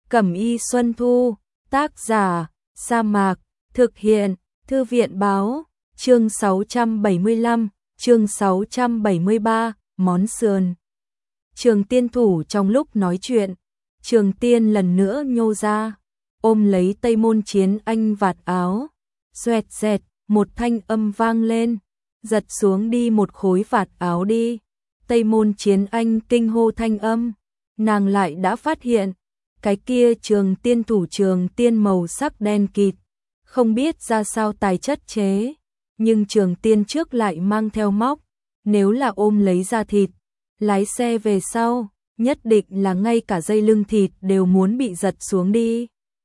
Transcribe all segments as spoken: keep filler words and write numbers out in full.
Cẩm y Xuân Thu, tác giả, Sa Mạc, thực hiện, Thư viện báo, chương sáu trăm bảy mươi lăm, chương sáu trăm bảy mươi ba, món sườn. Trường Tiên thủ trong lúc nói chuyện, Trường Tiên lần nữa nhô ra, ôm lấy Tây Môn Chiến Anh vạt áo, xoẹt xẹt, một thanh âm vang lên, giật xuống đi một khối vạt áo đi. Tây Môn Chiến Anh kinh hô thanh âm, nàng lại đã phát hiện, cái kia Trường Tiên thủ Trường Tiên màu sắc đen kịt, không biết ra sao tài chất chế, nhưng Trường Tiên trước lại mang theo móc, nếu là ôm lấy da thịt, lái xe về sau, nhất định là ngay cả dây lưng thịt đều muốn bị giật xuống đi.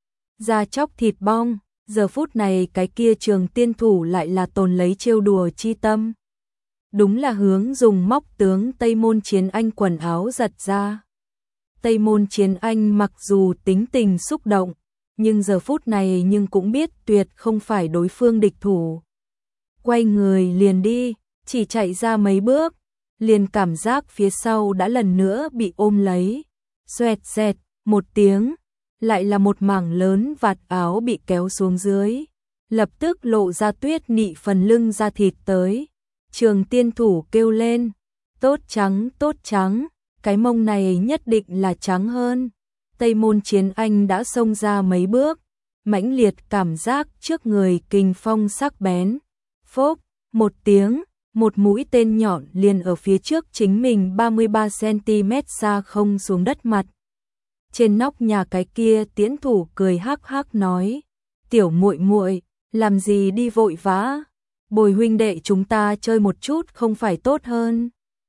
Da chóc thịt bong, giờ phút này cái kia Trường Tiên thủ lại là tồn lấy trêu đùa chi tâm. Đúng là hướng dùng móc tướng Tây Môn Chiến Anh quần áo giật ra. Tây Môn Chiến Anh mặc dù tính tình xúc động, nhưng giờ phút này nhưng cũng biết tuyệt không phải đối phương địch thủ. Quay người liền đi, chỉ chạy ra mấy bước, liền cảm giác phía sau đã lần nữa bị ôm lấy. Xoẹt xẹt, một tiếng, lại là một mảng lớn vạt áo bị kéo xuống dưới, lập tức lộ ra tuyết nị phần lưng da thịt tới. Trường Tiên thủ kêu lên, tốt trắng, tốt trắng, cái mông này nhất định là trắng hơn. Tây Môn Chiến Anh đã xông ra mấy bước, mãnh liệt cảm giác trước người kình phong sắc bén. Phốc, một tiếng, một mũi tên nhọn liền ở phía trước chính mình ba mươi ba xăng-ti-mét xa không xuống đất mặt. Trên nóc nhà cái kia Tiễn thủ cười hắc hắc nói, tiểu muội muội, làm gì đi vội vã, bồi huynh đệ chúng ta chơi một chút không phải tốt hơn.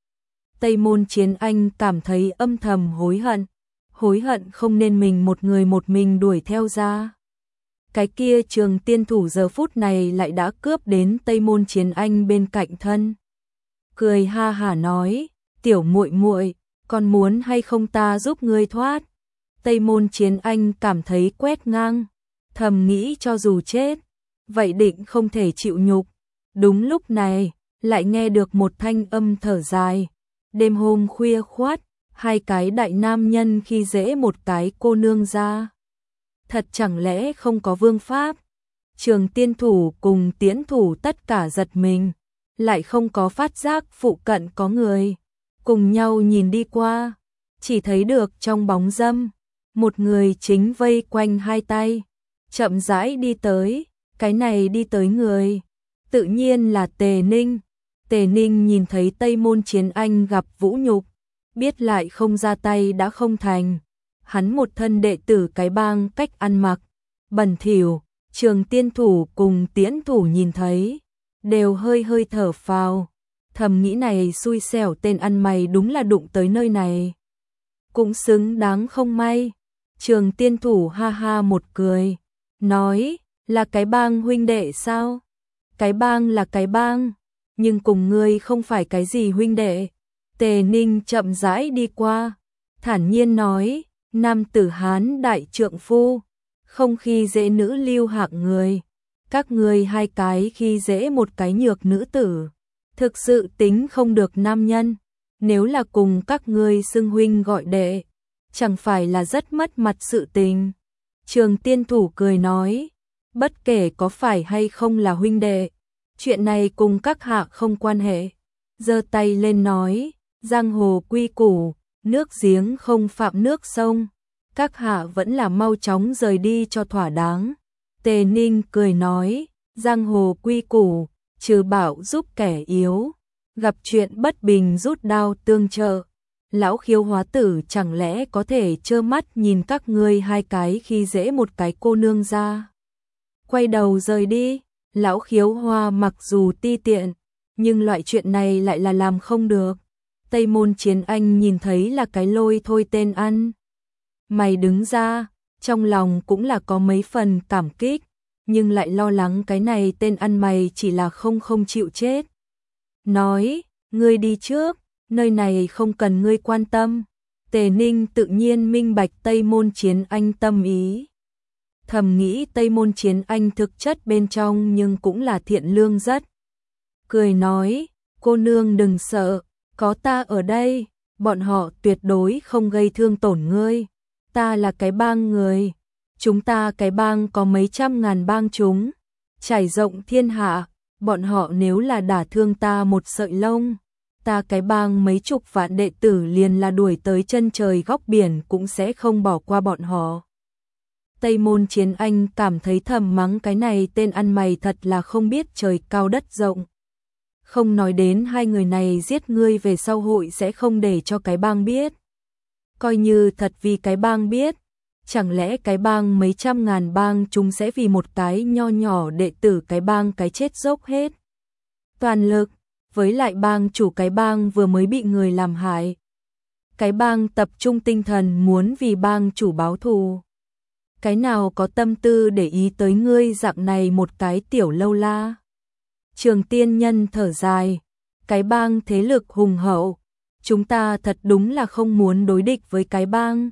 Tây Môn Chiến Anh cảm thấy âm thầm hối hận, hối hận không nên mình một người một mình đuổi theo ra. Cái kia Trường Tiên thủ giờ phút này lại đã cướp đến Tây Môn Chiến Anh bên cạnh thân. Cười ha hả nói, tiểu muội muội, còn muốn hay không ta giúp ngươi thoát. Tây Môn Chiến Anh cảm thấy quét ngang, thầm nghĩ cho dù chết, vậy định không thể chịu nhục. Đúng lúc này, lại nghe được một thanh âm thở dài. Đêm hôm khuya khoắt, hai cái đại nam nhân khi dễ một cái cô nương ra. Thật chẳng lẽ không có vương pháp? Trường Tiên thủ cùng Tiễn thủ tất cả giật mình, lại không có phát giác phụ cận có người. Cùng nhau nhìn đi qua, chỉ thấy được trong bóng râm, một người chính vây quanh hai tay, chậm rãi đi tới, cái này đi tới người, tự nhiên là Tề Ninh. Tề Ninh nhìn thấy Tây Môn Chiến Anh gặp vũ nhục, biết lại không ra tay đã không thành. Hắn một thân đệ tử cái bang cách ăn mặc, bẩn thỉu, Trường Tiên thủ cùng Tiễn thủ nhìn thấy, đều hơi hơi thở phào, thầm nghĩ này xui xẻo tên ăn mày đúng là đụng tới nơi này. Cũng xứng đáng không may. Trường Tiên thủ ha ha một cười, nói, là cái bang huynh đệ sao? Cái bang là cái bang, nhưng cùng ngươi không phải cái gì huynh đệ. Tề Ninh chậm rãi đi qua, thản nhiên nói, nam tử Hán đại trượng phu, không khi dễ nữ lưu hạng người. Các ngươi hai cái khi dễ một cái nhược nữ tử, thực sự tính không được nam nhân. Nếu là cùng các ngươi xưng huynh gọi đệ, chẳng phải là rất mất mặt sự tình. Trường Tiên thủ cười nói, bất kể có phải hay không là huynh đệ, chuyện này cùng các hạ không quan hệ. Giơ tay lên nói, giang hồ quy củ, nước giếng không phạm nước sông, các hạ vẫn là mau chóng rời đi cho thỏa đáng. Tề Ninh cười nói, giang hồ quy củ, trừ bảo giúp kẻ yếu, gặp chuyện bất bình rút đao tương trợ. Lão Khiếu Hóa tử chẳng lẽ có thể trơ mắt nhìn các ngươi hai cái khi dễ một cái cô nương ra, quay đầu rời đi. Lão Khiếu Hoa mặc dù ti tiện, nhưng loại chuyện này lại là làm không được. Tây Môn Chiến Anh nhìn thấy là cái lôi thôi tên ăn mày đứng ra, trong lòng cũng là có mấy phần cảm kích, nhưng lại lo lắng cái này tên ăn mày chỉ là không không chịu chết. Nói, ngươi đi trước, nơi này không cần ngươi quan tâm. Tề Ninh tự nhiên minh bạch Tây Môn Chiến Anh tâm ý. Thầm nghĩ Tây Môn Chiến Anh thực chất bên trong nhưng cũng là thiện lương rất. Cười nói, cô nương đừng sợ, có ta ở đây, bọn họ tuyệt đối không gây thương tổn ngươi. Ta là cái bang người. Chúng ta cái bang có mấy trăm ngàn bang chúng, trải rộng thiên hạ, bọn họ nếu là đả thương ta một sợi lông, ta cái bang mấy chục vạn đệ tử liền là đuổi tới chân trời góc biển cũng sẽ không bỏ qua bọn họ. Tây Môn Chiến Anh cảm thấy thầm mắng cái này tên ăn mày thật là không biết trời cao đất rộng. Không nói đến hai người này giết ngươi về sau hội sẽ không để cho cái bang biết. Coi như thật vì cái bang biết, chẳng lẽ cái bang mấy trăm ngàn bang chúng sẽ vì một cái nho nhỏ đệ tử cái bang cái chết dốc hết toàn lực, với lại bang chủ cái bang vừa mới bị người làm hại. Cái bang tập trung tinh thần muốn vì bang chủ báo thù. Cái nào có tâm tư để ý tới ngươi dạng này một cái tiểu lâu la. Trường Tiên Nhân thở dài, cái bang thế lực hùng hậu, chúng ta thật đúng là không muốn đối địch với cái bang.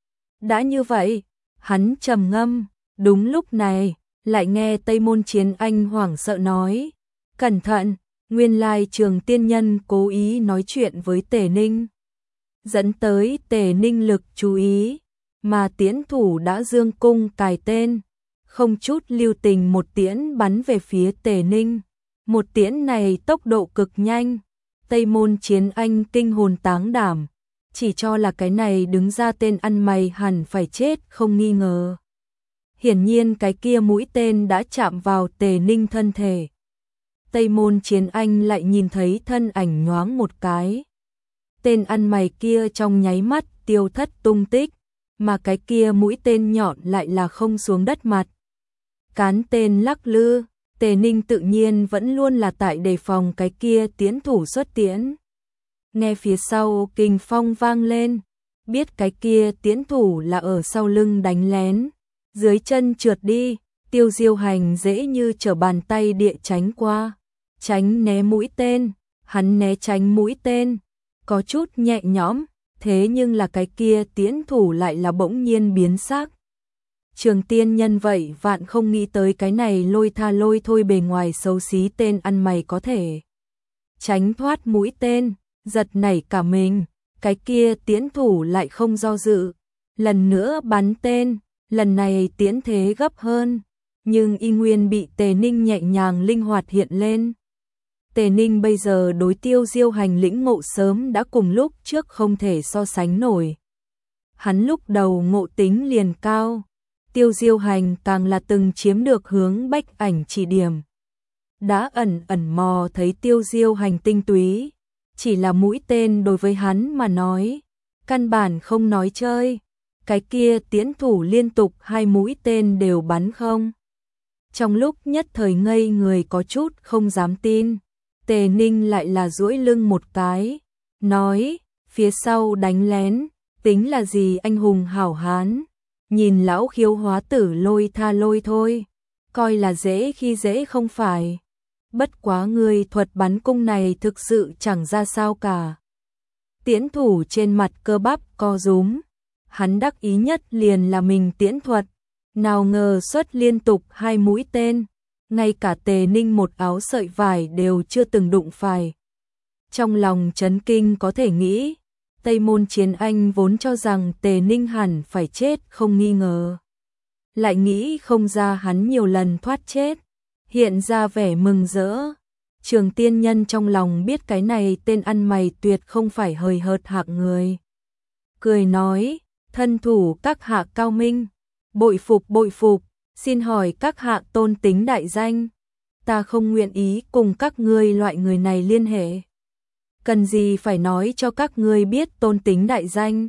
Đã như vậy, hắn trầm ngâm, đúng lúc này, lại nghe Tây Môn Chiến Anh hoảng sợ nói, cẩn thận, nguyên lai Trường Tiên Nhân cố ý nói chuyện với Tề Ninh. Dẫn tới Tề Ninh lực chú ý, mà tiễn thủ đã dương cung cài tên, không chút lưu tình một tiễn bắn về phía Tề Ninh. Một tiễn này tốc độ cực nhanh, Tây Môn Chiến Anh kinh hồn táng đảm, chỉ cho là cái này đứng ra tên ăn mày hẳn phải chết không nghi ngờ. Hiển nhiên cái kia mũi tên đã chạm vào Tề Ninh thân thể. Tây Môn Chiến Anh lại nhìn thấy thân ảnh nhoáng một cái. Tên ăn mày kia trong nháy mắt tiêu thất tung tích, mà cái kia mũi tên nhọn lại là không xuống đất mặt. Cán tên lắc lư, Tề Ninh tự nhiên vẫn luôn là tại đề phòng cái kia tiễn thủ xuất tiễn. Nghe phía sau kình phong vang lên, biết cái kia tiễn thủ là ở sau lưng đánh lén, dưới chân trượt đi, Tiêu Diêu Hành dễ như trở bàn tay địa tránh qua, tránh né mũi tên, hắn né tránh mũi tên, có chút nhẹ nhõm, thế nhưng là cái kia tiễn thủ lại là bỗng nhiên biến sắc. Trường Tiên Nhân vậy vạn không nghĩ tới cái này lôi tha lôi thôi bề ngoài xấu xí tên ăn mày có thể tránh thoát mũi tên, giật nảy cả mình, cái kia tiễn thủ lại không do dự, lần nữa bắn tên, lần này tiễn thế gấp hơn, nhưng y nguyên bị Tề Ninh nhẹ nhàng linh hoạt hiện lên. Tề Ninh bây giờ đối Tiêu Diêu Hành lĩnh ngộ sớm đã cùng lúc trước không thể so sánh nổi. Hắn lúc đầu ngộ tính liền cao, Tiêu Diêu Hành càng là từng chiếm được hướng Bách Ảnh chỉ điểm. Đã ẩn ẩn mò thấy Tiêu Diêu Hành tinh túy, chỉ là mũi tên đối với hắn mà nói, căn bản không nói chơi, cái kia tiễn thủ liên tục hai mũi tên đều bắn không. Trong lúc nhất thời ngây người có chút không dám tin, Tề Ninh lại là duỗi lưng một cái, nói, phía sau đánh lén, tính là gì anh hùng hảo hán, nhìn lão Khiếu hóa tử lôi tha lôi thôi, coi là dễ khi dễ không phải. Bất quá người thuật bắn cung này thực sự chẳng ra sao cả. Tiễn thủ trên mặt cơ bắp co rúm, hắn đắc ý nhất liền là mình tiễn thuật, nào ngờ xuất liên tục hai mũi tên, ngay cả Tề Ninh một áo sợi vải đều chưa từng đụng phải. Trong lòng chấn kinh có thể nghĩ, Tây Môn Chiến Anh vốn cho rằng Tề Ninh hẳn phải chết không nghi ngờ. Lại nghĩ không ra hắn nhiều lần thoát chết, hiện ra vẻ mừng rỡ. Trường Tiên Nhân trong lòng biết cái này tên ăn mày tuyệt không phải hời hợt hạng người. Cười nói, thân thủ các hạ cao minh, bội phục bội phục, xin hỏi các hạ tôn tính đại danh, ta không nguyện ý cùng các ngươi loại người này liên hệ. Cần gì phải nói cho các ngươi biết tôn tính đại danh.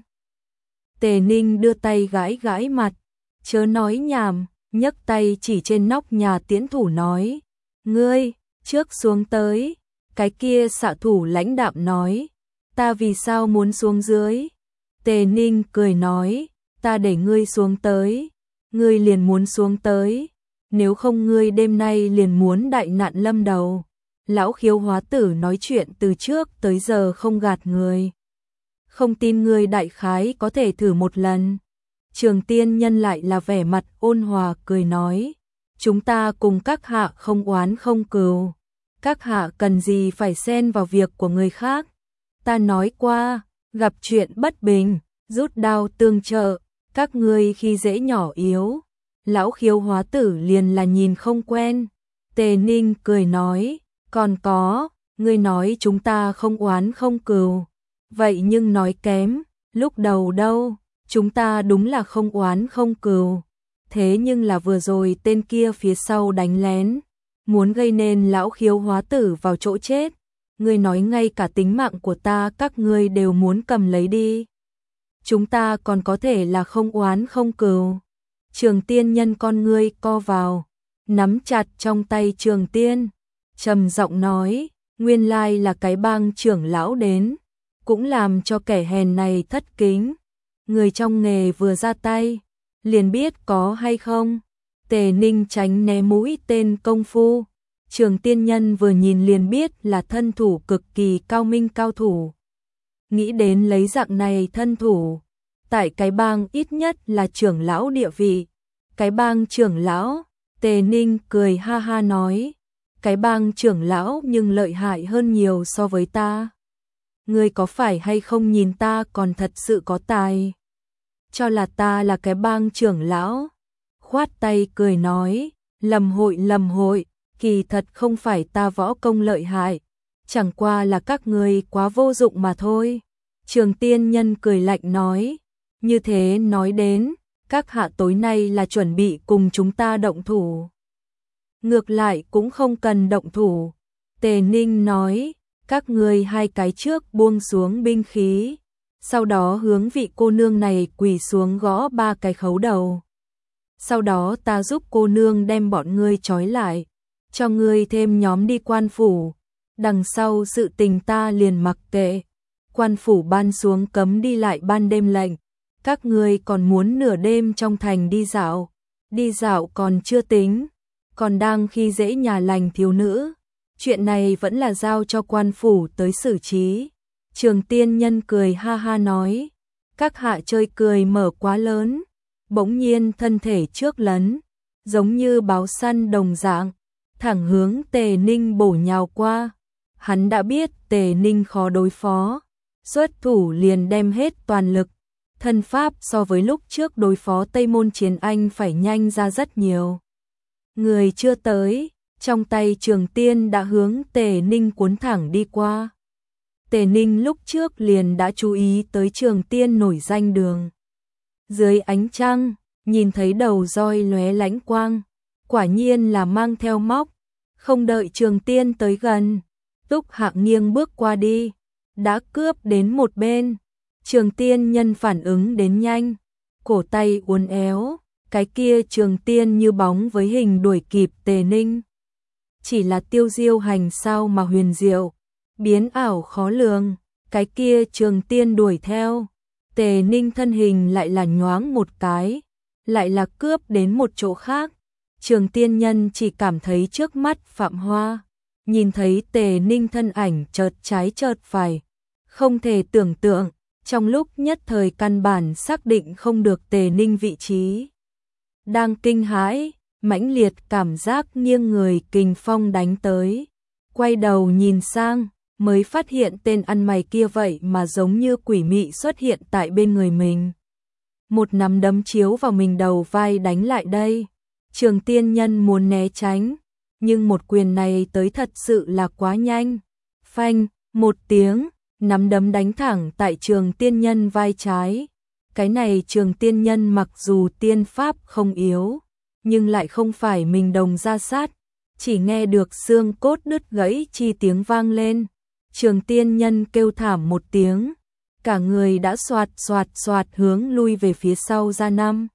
Tề Ninh đưa tay gãi gãi mặt, chớ nói nhảm, nhấc tay chỉ trên nóc nhà tiễn thủ nói, ngươi, trước xuống tới. Cái kia xạ thủ lãnh đạm nói, ta vì sao muốn xuống dưới. Tề Ninh cười nói, ta để ngươi xuống tới, ngươi liền muốn xuống tới, nếu không ngươi đêm nay liền muốn đại nạn lâm đầu. Lão Khiếu hóa tử nói chuyện từ trước tới giờ không gạt người. Không tin ngươi đại khái có thể thử một lần. Trường Tiên Nhân lại là vẻ mặt ôn hòa cười nói, chúng ta cùng các hạ không oán không cừu, các hạ cần gì phải xen vào việc của người khác. Ta nói qua, gặp chuyện bất bình, rút đao tương trợ, các ngươi khi dễ nhỏ yếu, lão Khiếu hóa tử liền là nhìn không quen. Tề Ninh cười nói, còn có, ngươi nói chúng ta không oán không cừu, vậy nhưng nói kém, lúc đầu đâu, chúng ta đúng là không oán không cừu, thế nhưng là vừa rồi tên kia phía sau đánh lén, muốn gây nên lão Khiếu hóa tử vào chỗ chết, ngươi nói ngay cả tính mạng của ta các ngươi đều muốn cầm lấy đi. Chúng ta còn có thể là không oán không cừu. Trường Tiên Nhân con ngươi co vào, nắm chặt trong tay Trường Tiên, trầm giọng nói, nguyên lai là cái bang trưởng lão đến, cũng làm cho kẻ hèn này thất kính. Người trong nghề vừa ra tay, liền biết có hay không. Tề Ninh tránh né mũi tên công phu, Trường Tiên Nhân vừa nhìn liền biết là thân thủ cực kỳ cao minh cao thủ. Nghĩ đến lấy dạng này thân thủ, tại cái bang ít nhất là trưởng lão địa vị. Cái bang trưởng lão, Tề Ninh cười ha ha nói, cái bang trưởng lão nhưng lợi hại hơn nhiều so với ta. Ngươi có phải hay không nhìn ta còn thật sự có tài? Cho là ta là cái bang trưởng lão. Khoát tay cười nói, lầm hội lầm hội, kỳ thật không phải ta võ công lợi hại, chẳng qua là các ngươi quá vô dụng mà thôi. Trường Tiên Nhân cười lạnh nói, như thế nói đến, các hạ tối nay là chuẩn bị cùng chúng ta động thủ. Ngược lại cũng không cần động thủ. Tề Ninh nói, các ngươi hai cái trước buông xuống binh khí, sau đó hướng vị cô nương này quỳ xuống gõ ba cái khấu đầu. Sau đó ta giúp cô nương đem bọn ngươi trói lại, cho ngươi thêm nhóm đi quan phủ, đằng sau sự tình ta liền mặc kệ. Quan phủ ban xuống cấm đi lại ban đêm lệnh, các ngươi còn muốn nửa đêm trong thành đi dạo, đi dạo còn chưa tính, còn đang khi dễ nhà lành thiếu nữ, chuyện này vẫn là giao cho quan phủ tới xử trí. Trường Tiên Nhân cười ha ha nói, các hạ chơi cười mở quá lớn, bỗng nhiên thân thể trước lấn, giống như báo săn đồng dạng, thẳng hướng Tề Ninh bổ nhào qua. Hắn đã biết Tề Ninh khó đối phó, xuất thủ liền đem hết toàn lực, thân pháp so với lúc trước đối phó Tây Môn Chiến Anh phải nhanh ra rất nhiều. Người chưa tới, trong tay Trường Tiên đã hướng Tề Ninh cuốn thẳng đi qua. Tề Ninh lúc trước liền đã chú ý tới Trường Tiên nổi danh đường. Dưới ánh trăng, nhìn thấy đầu roi lóe lánh quang, quả nhiên là mang theo móc, không đợi Trường Tiên tới gần, Túc Hạng nghiêng bước qua đi, đã cướp đến một bên. Trường Tiên Nhân phản ứng đến nhanh, cổ tay uốn éo, cái kia Trường Tiên như bóng với hình đuổi kịp Tề Ninh. Chỉ là tiêu diêu hành sao mà huyền diệu, biến ảo khó lường, cái kia Trường Tiên đuổi theo, Tề Ninh thân hình lại là nhoáng một cái, lại là cướp đến một chỗ khác. Trường Tiên Nhân chỉ cảm thấy trước mắt phạm hoa, nhìn thấy Tề Ninh thân ảnh chợt trái chợt phải, không thể tưởng tượng, trong lúc nhất thời căn bản xác định không được Tề Ninh vị trí. Đang kinh hãi, mãnh liệt cảm giác nghiêng người kình phong đánh tới, quay đầu nhìn sang, mới phát hiện tên ăn mày kia vậy mà giống như quỷ mị xuất hiện tại bên người mình. Một nắm đấm chiếu vào mình đầu vai đánh lại đây. Trường Tiên Nhân muốn né tránh, nhưng một quyền này tới thật sự là quá nhanh. Phanh, một tiếng, nắm đấm đánh thẳng tại Trường Tiên Nhân vai trái. Cái này Trường Tiên Nhân mặc dù tiên pháp không yếu, nhưng lại không phải mình đồng ra sát, chỉ nghe được xương cốt đứt gãy chi tiếng vang lên. Trường Tiên Nhân kêu thảm một tiếng, cả người đã xoạt xoạt xoạt hướng lui về phía sau ra năm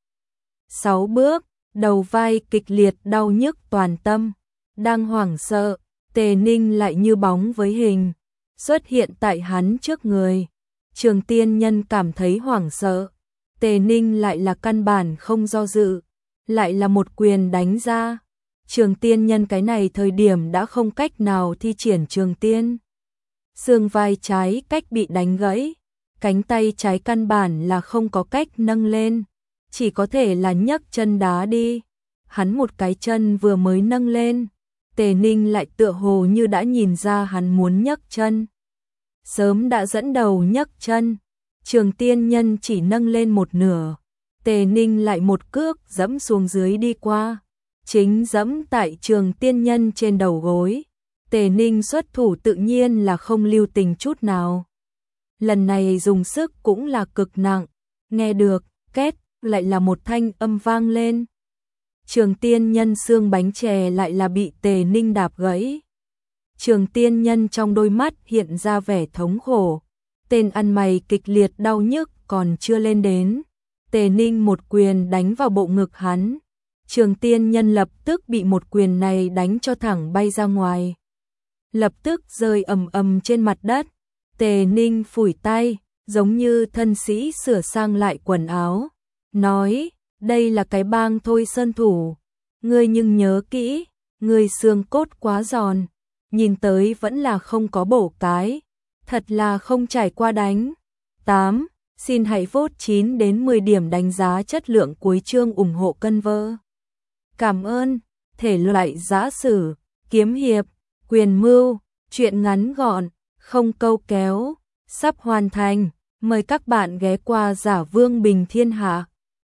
sáu bước, đầu vai kịch liệt đau nhức toàn tâm. Đang hoảng sợ, Tề Ninh lại như bóng với hình, xuất hiện tại hắn trước người. Trường Tiên Nhân cảm thấy hoảng sợ, Tề Ninh lại là căn bản không do dự, lại là một quyền đánh ra. Trường Tiên Nhân cái này thời điểm đã không cách nào thi triển Trường Tiên. Xương vai trái cách bị đánh gãy, cánh tay trái căn bản là không có cách nâng lên, chỉ có thể là nhấc chân đá đi. Hắn một cái chân vừa mới nâng lên, Tề Ninh lại tựa hồ như đã nhìn ra hắn muốn nhấc chân, sớm đã dẫn đầu nhấc chân. Trường Tiên Nhân chỉ nâng lên một nửa, Tề Ninh lại một cước dẫm xuống dưới đi qua, chính dẫm tại Trường Tiên Nhân trên đầu gối. Tề Ninh xuất thủ tự nhiên là không lưu tình chút nào. Lần này dùng sức cũng là cực nặng, nghe được, két, lại là một thanh âm vang lên. Trường Tiên Nhân xương bánh chè lại là bị Tề Ninh đạp gãy. Trường Tiên Nhân trong đôi mắt hiện ra vẻ thống khổ. Tên ăn mày kịch liệt đau nhức còn chưa lên đến. Tề Ninh một quyền đánh vào bộ ngực hắn. Trường Tiên Nhân lập tức bị một quyền này đánh cho thẳng bay ra ngoài. Lập tức rơi ầm ầm trên mặt đất. Tề Ninh phủi tay, giống như thân sĩ sửa sang lại quần áo. Nói, đây là cái bang thôi sơn thủ. Ngươi nhưng nhớ kỹ, ngươi xương cốt quá giòn. Nhìn tới vẫn là không có bổ cái. Thật là không trải qua đánh. tám. Xin hãy vote chín đến mười điểm đánh giá chất lượng cuối chương ủng hộ cân vơ. Cảm ơn. Thể loại giã sử, kiếm hiệp, quyền mưu, truyện ngắn gọn, không câu kéo, sắp hoàn thành. Mời các bạn ghé qua Giả Vương Bình Thiên Hạ.